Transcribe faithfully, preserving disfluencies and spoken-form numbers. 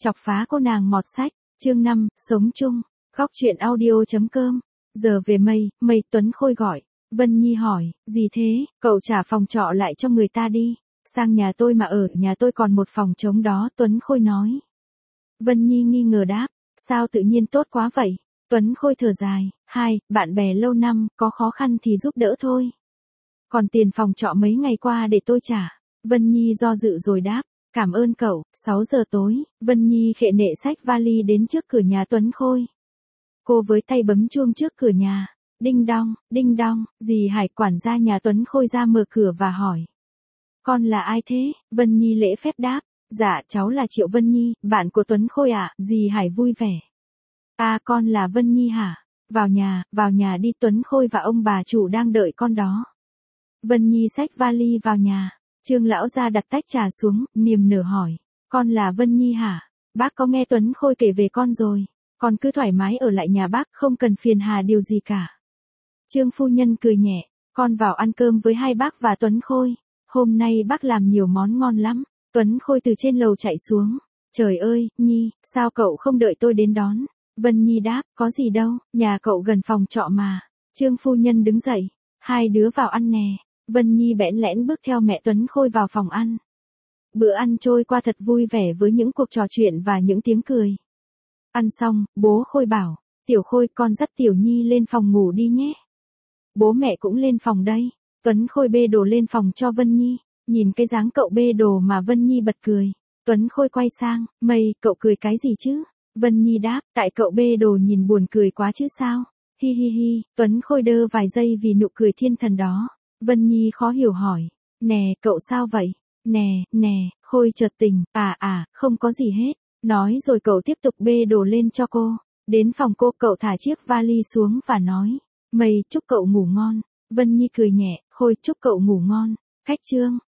Chọc phá cô nàng mọt sách, chương năm, sống chung, góc truyện audio.com. Giờ về mây, mây Tuấn Khôi gọi. Vân Nhi hỏi, gì thế, cậu trả phòng trọ lại cho người ta đi. Sang nhà tôi mà ở, nhà tôi còn một phòng trống đó, Tuấn Khôi nói. Vân Nhi nghi ngờ đáp, sao tự nhiên tốt quá vậy? Tuấn Khôi thở dài, hai, bạn bè lâu năm, có khó khăn thì giúp đỡ thôi. Còn tiền phòng trọ mấy ngày qua để tôi trả. Vân Nhi do dự rồi đáp, cảm ơn cậu. Sáu giờ tối, Vân Nhi khệ nệ xách vali đến trước cửa nhà Tuấn Khôi. Cô với tay bấm chuông trước cửa nhà. Đinh đong, đinh đong, dì Hải quản gia nhà Tuấn Khôi ra mở cửa và hỏi. Con là ai thế? Vân Nhi lễ phép đáp, dạ cháu là Triệu Vân Nhi, bạn của Tuấn Khôi ạ. Dì Hải vui vẻ. À con là Vân Nhi hả? Vào nhà, vào nhà đi, Tuấn Khôi và ông bà chủ đang đợi con đó. Vân Nhi xách vali vào nhà. Trương lão gia đặt tách trà xuống, niềm nở hỏi. Con là Vân Nhi hả? Bác có nghe Tuấn Khôi kể về con rồi. Con cứ thoải mái ở lại nhà bác, không cần phiền hà điều gì cả. Trương phu nhân cười nhẹ. Con vào ăn cơm với hai bác và Tuấn Khôi. Hôm nay bác làm nhiều món ngon lắm. Tuấn Khôi từ trên lầu chạy xuống. Trời ơi, Nhi, sao cậu không đợi tôi đến đón? Vân Nhi đáp, có gì đâu, nhà cậu gần phòng trọ mà. Trương phu nhân đứng dậy. Hai đứa vào ăn nè. Vân Nhi bẽn lẽn bước theo mẹ Tuấn Khôi vào phòng ăn. Bữa ăn trôi qua thật vui vẻ với những cuộc trò chuyện và những tiếng cười. Ăn xong, bố Khôi bảo, Tiểu Khôi con dắt Tiểu Nhi lên phòng ngủ đi nhé. Bố mẹ cũng lên phòng đây. Tuấn Khôi bê đồ lên phòng cho Vân Nhi. Nhìn cái dáng cậu bê đồ mà Vân Nhi bật cười. Tuấn Khôi quay sang, mây, cậu cười cái gì chứ? Vân Nhi đáp, tại cậu bê đồ nhìn buồn cười quá chứ sao? Hi hi hi, Tuấn Khôi đơ vài giây vì nụ cười thiên thần đó. Vân Nhi khó hiểu hỏi, nè, cậu sao vậy? Nè, nè, Khôi chợt tỉnh, à à, không có gì hết. Nói rồi cậu tiếp tục bê đồ lên cho cô. Đến phòng cô, cậu thả chiếc vali xuống và nói, mây, chúc cậu ngủ ngon. Vân Nhi cười nhẹ, Khôi chúc cậu ngủ ngon. Khách trương.